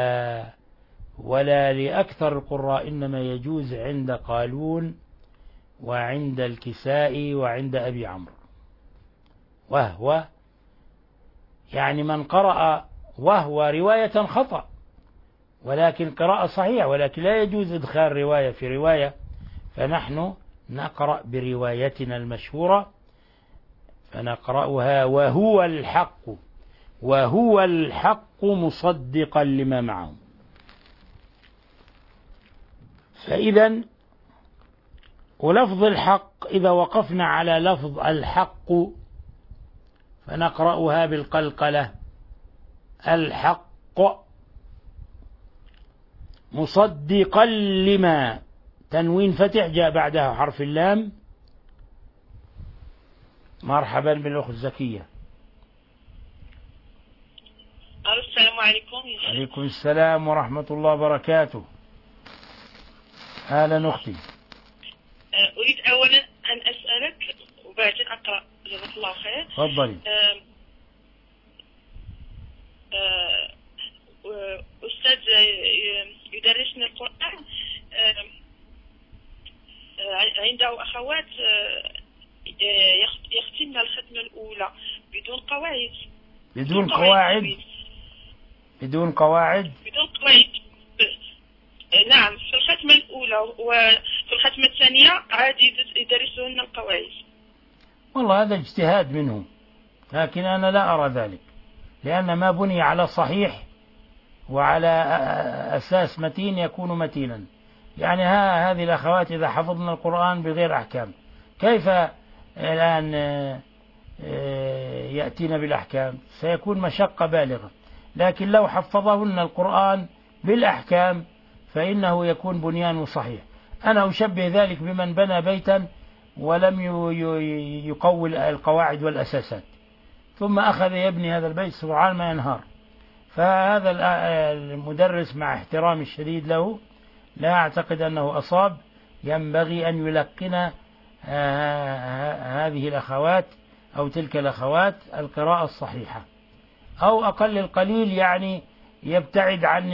ولا ولا لأكثر القراء، إنما يجوز عند قالون وعند الكسائي وعند أبي عمرو. وهو يعني من قرأ وهو رواية خطأ، ولكن قراءة صحيحة، ولكن لا يجوز إدخال رواية في رواية، فنحن نقرأ بروايتنا المشهورة، فنقرأها وهو الحق، وهو الحق مصدقا لما معه. فإذا ولفظ الحق إذا وقفنا على لفظ الحق فنقرأها بالقلقلة، الحق مصدقا لما، تنوين فتح جاء بعدها حرف اللام. مرحبا بالأخت زكية. السلام عليكم. عليكم السلام ورحمة الله وبركاته. أهلا أختي. أريد أولا أن أسألك وبعدين أقرأ، جزاك الله خير. تفضلي. أستاذ يدرسني القرآن، عنده أخوات يختمن الختمة الأولى بدون قواعد. بدون قواعد؟ بدون قواعد؟ بدون قواعد. نعم، في الختمة الأولى، وفي الختمة الثانية عادي يدرسون القواعد. والله هذا اجتهاد منهم، لكن أنا لا أرى ذلك، لأن ما بني على صحيح وعلى أساس متين يكون متينا. يعني ها هذه الأخوات إذا حفظنا القرآن بغير أحكام، كيف الآن يأتينا بالأحكام؟ سيكون مشقة بالغة. لكن لو حفظهن القرآن بالأحكام فإنه يكون بنيانه صحيح. أنا أشبه ذلك بمن بنى بيتا ولم يقول القواعد والأساسات، ثم أخذ يبني هذا البيت سرعان ما ينهار. فهذا المدرس مع احترامي الشديد له لا أعتقد أنه أصاب. ينبغي أن يلقن هذه الأخوات أو تلك الأخوات القراءة الصحيحة، أو أقل القليل يعني يبتعد عن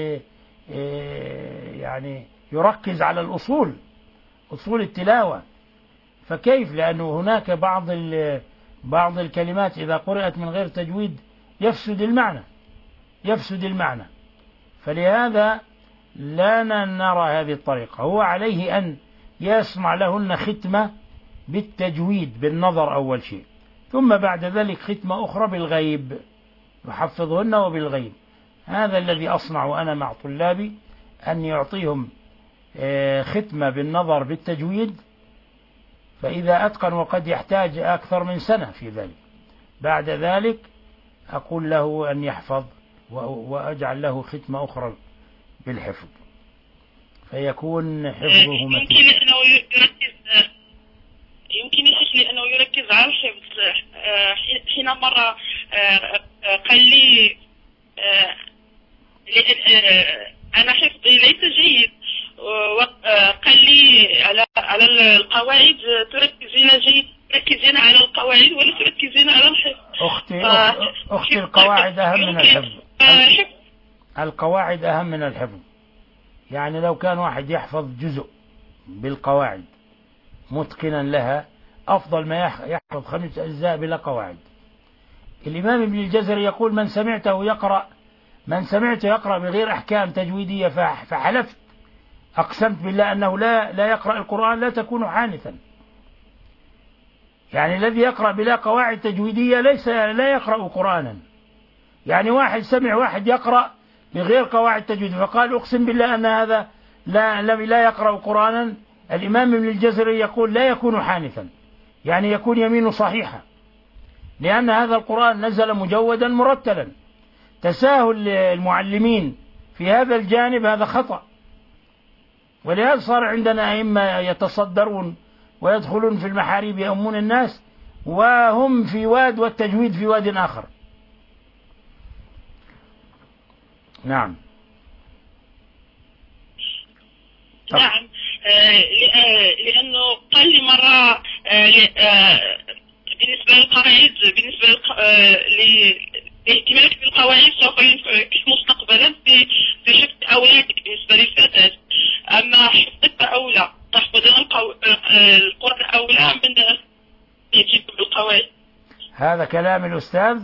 يعني يركز على الأصول، أصول التلاوة. فكيف؟ لأنه هناك بعض بعض الكلمات إذا قرأت من غير تجويد يفسد المعنى، يفسد المعنى. فلهذا لا نرى هذه الطريقة. هو عليه أن يصنع لهن ختمة بالتجويد بالنظر أول شيء، ثم بعد ذلك ختمة أخرى بالغيب، يحفظهن وبالغيب. هذا الذي أصنع أنا مع طلابي، أن يعطيهم ختمة بالنظر بالتجويد، فإذا أتقن، وقد يحتاج أكثر من سنة في ذلك، بعد ذلك أقول له أن يحفظ وأجعل له ختمة أخرى بالحفظ، فيكون حفظه متين. يمكن أنه يركز يمكن يحس أنه يركز على الحفظ. حين مرة قال لي أنا حفظي ليس جيد، وقال لي على على القواعد تركزين جيد، تركزين على القواعد ولا تركزين على الحفظ. أختي أختي القواعد أهم من الحفظ. القواعد أهم من الحفظ. يعني لو كان واحد يحفظ جزء بالقواعد متقنا لها أفضل ما يحفظ خمس أجزاء بلا قواعد. الإمام ابن الجزري يقول: من سمعته يقرأ من سمعته يقرأ بغير أحكام تجويدية فحلفت أقسمت بالله أنه لا لا يقرأ القرآن لا تكون حانثا. يعني الذي يقرأ بلا قواعد تجويدية ليس لا يقرأ قرآنا. يعني واحد سمع واحد يقرأ بغير قواعد تجويد فقال أقسم بالله أن هذا لا لا يقرأ قرآنا، الإمام ابن الجزري يقول لا يكون حانثا، يعني يكون يمينه صحيحة، لأن هذا القرآن نزل مجودا مرتلا. تساهل المعلمين في هذا الجانب هذا خطأ، ولهذا صار عندنا أئمة يتصدرون ويدخلون في المحاريب يؤمون الناس وهم في واد والتجويد في واد آخر. نعم نعم. لأنه قال لي مرة بالنسبة للقواعد بالنسبة لاهتمامك بالقواعد سوف ينفعك مستقبلا في في حفظ أولادك بالنسبة للفتاة، أما حفظك أولى. تحفظون القو... القرآن أولا من يجيب بالقواعد؟ هذا كلام الأستاذ؟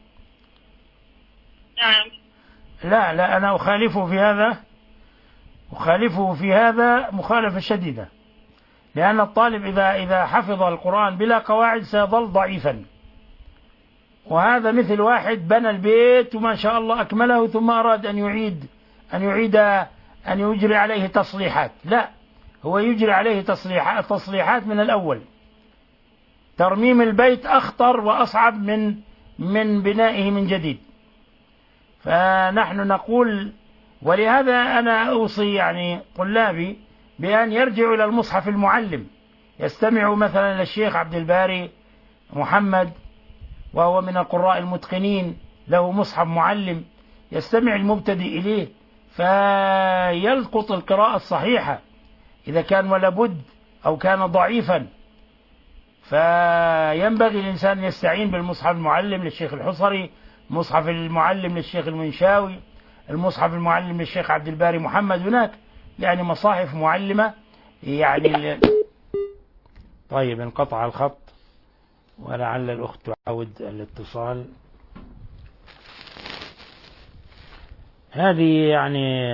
نعم. لا لا، أنا أخالفه في هذا، أخالفه في هذا مخالفة شديدة، لأن الطالب إذا إذا حفظ القرآن بلا قواعد سيظل ضعيفا، وهذا مثل واحد بنى البيت وما شاء الله أكمله ثم أراد أن يعيد أن يعيد أن يجري عليه تصليحات. لا، هو يجري عليه تصليحات تصليحات من الأول. ترميم البيت أخطر وأصعب من من بنائه من جديد. فنحن نقول، ولهذا أنا أوصي يعني طلابي بأن يرجعوا إلى المصحف المعلم، يستمعوا مثلا للشيخ عبد الباري محمد وهو من القراء المتقنين، له مصحف معلم، يستمع المبتدئ إليه فيلقط القراءة الصحيحة إذا كان ولا بد أو كان ضعيفا. فينبغي الإنسان أن يستعين بالمصحف المعلم للشيخ الحصري، المصحف المعلم للشيخ المنشاوي، المصحف المعلم للشيخ عبد الباري محمد. هناك يعني مصاحف معلمة يعني. طيب، انقطع الخط ولعل الأخت تعود الاتصال. هذه يعني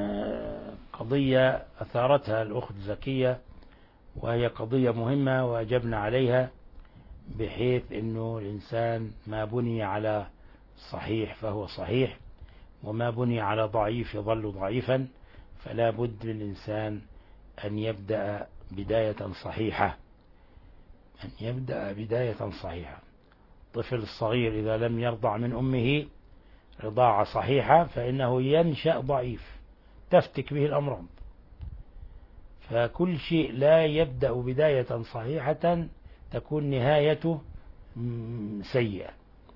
قضية أثارتها الأخت زكية، وهي قضية مهمة وأجبنا عليها، بحيث أنه الإنسان ما بني على صحيح فهو صحيح، وما بني على ضعيف يظل ضعيفا. فلا بد للإنسان أن يبدأ بداية صحيحة، أن يبدأ بداية صحيحة. الطفل الصغير إذا لم يرضع من أمه رضاعة صحيحة فإنه ينشأ ضعيف تفتك به الأمراض. فكل شيء لا يبدأ بداية صحيحة تكون نهايته سيئة.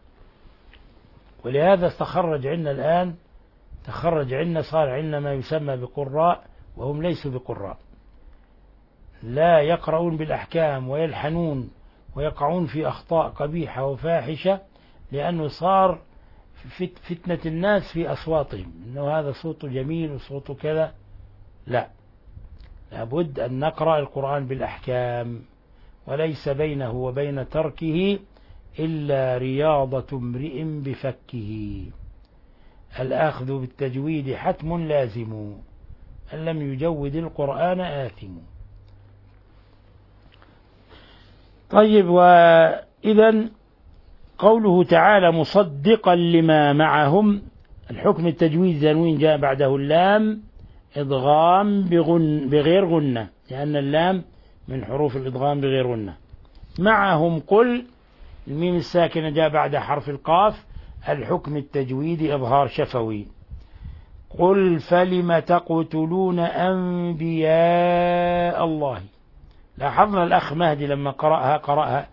ولهذا تخرج عنا الآن تخرج عنا صار عنا ما يسمى بقراء وهم ليسوا بقراء، لا يقرؤون بالأحكام ويلحنون ويقعون في أخطاء قبيحة وفاحشة، لأنه صار فتنة الناس في أصواتهم، إنه هذا صوته جميل وصوته كذا. لا، لابد أن نقرأ القرآن بالأحكام، وليس بينه وبين تركه إلا رياضة امرئ بفكه. الأخذ بالتجويد حتم لازم، أن لم يجود القرآن آثم. طيب، وإذا قوله تعالى مصدقا لما معهم، الحكم التجويد تنوين جاء بعده اللام إدغام بغن بغير غنة، لأن اللام من حروف الإدغام بغير غنة. معهم قل، الميم الساكنة جاء بعد حرف القاف، الحكم التجويدي إظهار شفوي. قل فلم تقتلون أنبياء الله. لاحظنا الأخ مهدي لما قرأها قرأها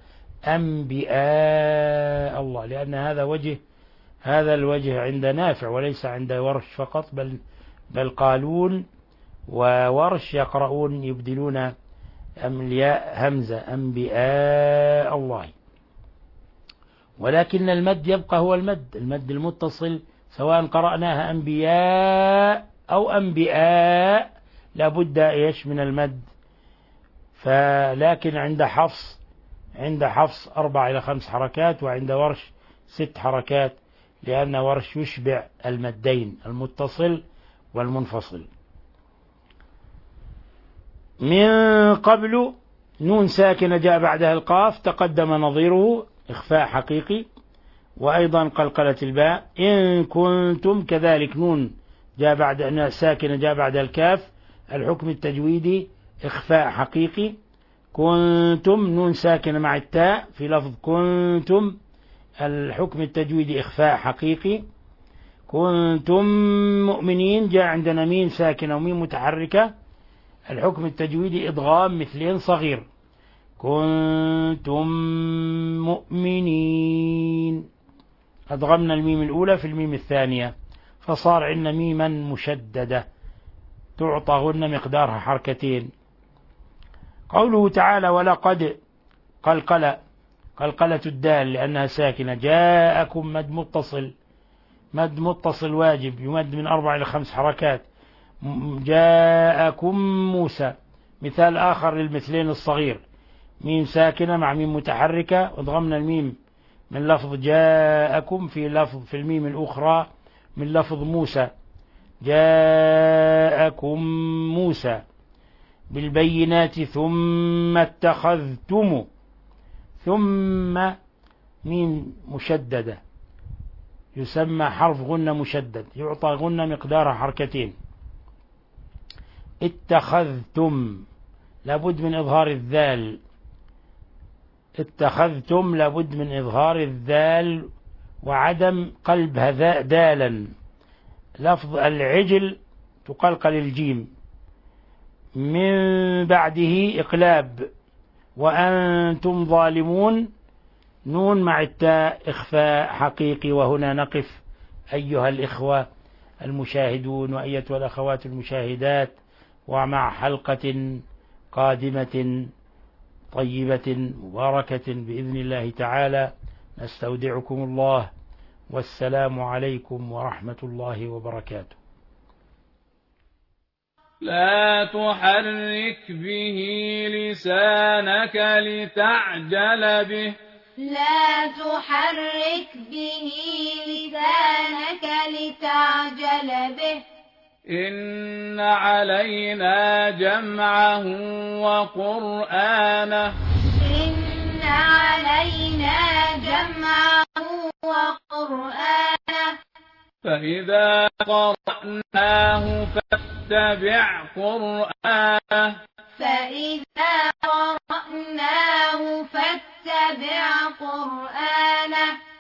أنبياء الله، لأن هذا وجه هذا الوجه عند نافع وليس عند ورش فقط، بل بل قالون وورش يقرؤون يبدلون الياء همزة أنبياء الله. ولكن المد يبقى هو المد المد المتصل، سواء قرأناها أنبياء أو أنبياء لابد إيش من المد. فلكن عند حفص عند حفص أربع إلى خمس حركات، وعند ورش ست حركات، لأن ورش يشبع المدين المتصل والمنفصل. من قبل نون ساكنة جاء بعدها القاف، تقدم نظيره إخفاء حقيقي، وأيضا قلقلة الباء. إن كنتم كذلك نون جاء بعد ساكنة جاء بعد الكاف، الحكم التجويدي إخفاء حقيقي. كنتم نون ساكنة مع التاء في لفظ كنتم، الحكم التجويدي إخفاء حقيقي. كنتم مؤمنين جاء عندنا ميم ساكنة وميم متحركة، الحكم التجويدي إدغام مثلين صغير. كنتم مؤمنين، أدغمنا الميم الأولى في الميم الثانية، فصار عندنا ميما مشددة تعطى غنة مقدارها حركتين. قوله تعالى ولقد قلقلة قلقلة الدال لأنها ساكنة. جاءكم مد متصل مد متصل واجب يمد من أربع إلى خمس حركات. جاءكم موسى مثال آخر للمثلين الصغير: ميم ساكنة مع ميم متحركة، وضغمنا الميم من لفظ جاءكم في لفظ في الميم الأخرى من لفظ موسى، جاءكم موسى بالبينات ثم اتخذتم، ثم ميم مشددة يسمى حرف غنة مشدد، يعطى غنة مقدار حركتين. اتخذتم لابد من إظهار الذال، اتخذتم لابد من إظهار الذال وعدم قلب هذا دالا. لفظ العجل تقلقل الجيم، من بعده إقلاب، وأنتم ظالمون نون مع التاء إخفاء حقيقي. وهنا نقف أيها الإخوة المشاهدون وأيتها الأخوات المشاهدات، ومع حلقة قادمة طيبة مباركة بإذن الله تعالى نستودعكم الله، والسلام عليكم ورحمة الله وبركاته. لا تحرك به لسانك لتعجل به لا تحرك به لسانك لتعجل به إن علينا جمعه وقرآنه إن علينا جمعه وقرآنه فإذا قرأناه فاتبع قرآنه فإذا قرأناه فاتبع قرآنه